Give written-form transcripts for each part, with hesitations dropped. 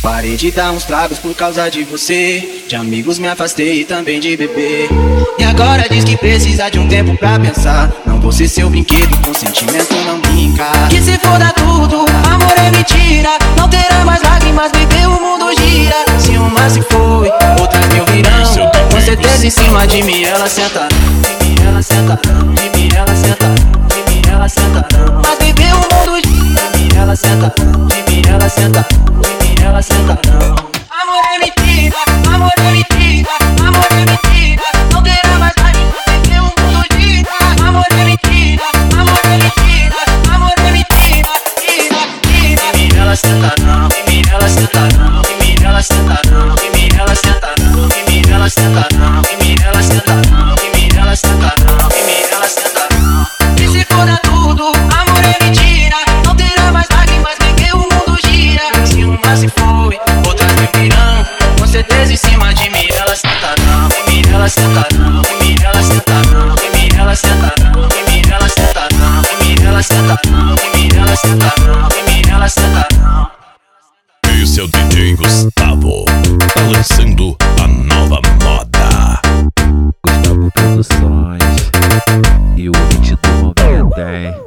Parei de dar uns tragos por causa de você. De amigos me afastei e também de beber. E agora diz que precisa de um tempo pra pensar. Não vou ser seu brinquedo, com sentimento não brinca. Que se foda tudo, amor é mentira. Não terá mais lágrimas, bebê, o mundo gira. Se uma se foi, outras mil virão. Com certeza em cima de mim ela senta. De mim ela senta, de mim ela senta, de mim ela senta. Mas bebê, o mundo gira. De mim ela senta, de mim ela senta, de mim ela senta não. Amor é mentira, amor é mentira, amor é mentira. Não terá mais lágrimas, bebê, o mundo gira. Amor é mentira, amor é mentira, amor é mentira. Tira, tira. De mim ela senta não, de mim ela senta não, de mim ela senta não, de mim ela senta não, de mim ela senta não, de mim ela senta não, de mim ela senta não, de mim ela senta não. E se foda tudo, amor é mentira. Não terá mais lágrimas, bebê, o mundo gira. Se uma se foi, outras me virão. Com certeza em cima de mim ela senta não, de mim ela senta não, de mim ela senta não, de mim ela senta não, de mim ela senta não, de mim ela senta não, de mim ela senta não, de mim ela senta não. Esse é o DJ Gustavo, balançando a nova moda. Gustavo Produções e o hit do 90.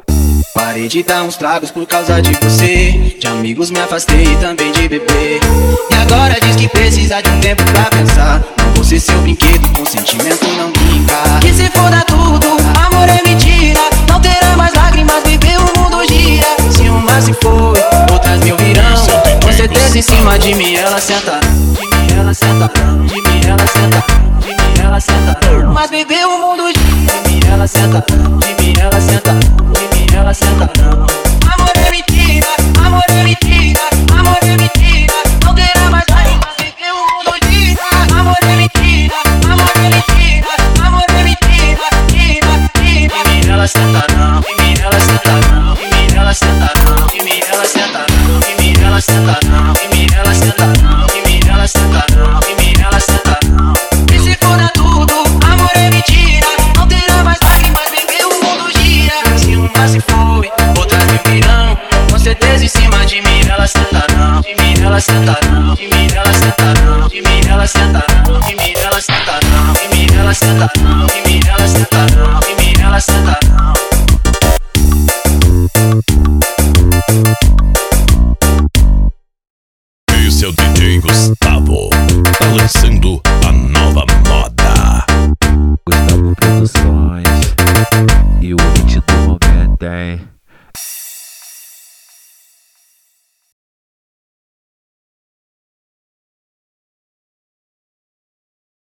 Parei de dar uns tragos por causa de você. De amigos me afastei e também de beber. E agora diz que precisa de um tempo pra pensar. Não vou ser seu brinquedo, com sentimento não brinca. Que se foda tudo, amor é mentira. Não terá mais lágrimas, bebê, o mundo gira. Se uma se foi, outras mil virão. Com certeza em cima de mim ela senta. De mim ela senta, de mim ela senta, de mim ela senta. Mas bebê, o mundo gira. De mim ela senta, de mim ela senta, de mim ela senta não. Amor é mentira, amor é mentira, amor é mentira. Não terá mais lágrimas, bebê, o mundo gira. Amor é mentira, amor é mentira, amor é mentira. Tira, tira. De mim ela senta não, de mim ela senta não, de mim ela senta não, de mim ela senta não, de mim ela senta não, de mim ela senta não, de mim ela senta não, de mim ela senta não. E se foda tudo, amor é mentira. Não terá mais lágrimas, bebê, o mundo gira. Se uma se foi, outras me virão. Com certeza em cima de mim ela senta não, de mim ela senta não, de mim ela senta não, de mim ela senta não, de mim ela senta não, de mim ela senta não, de mim ela senta não, de mim ela senta não. Esse é o DJ Gustavo.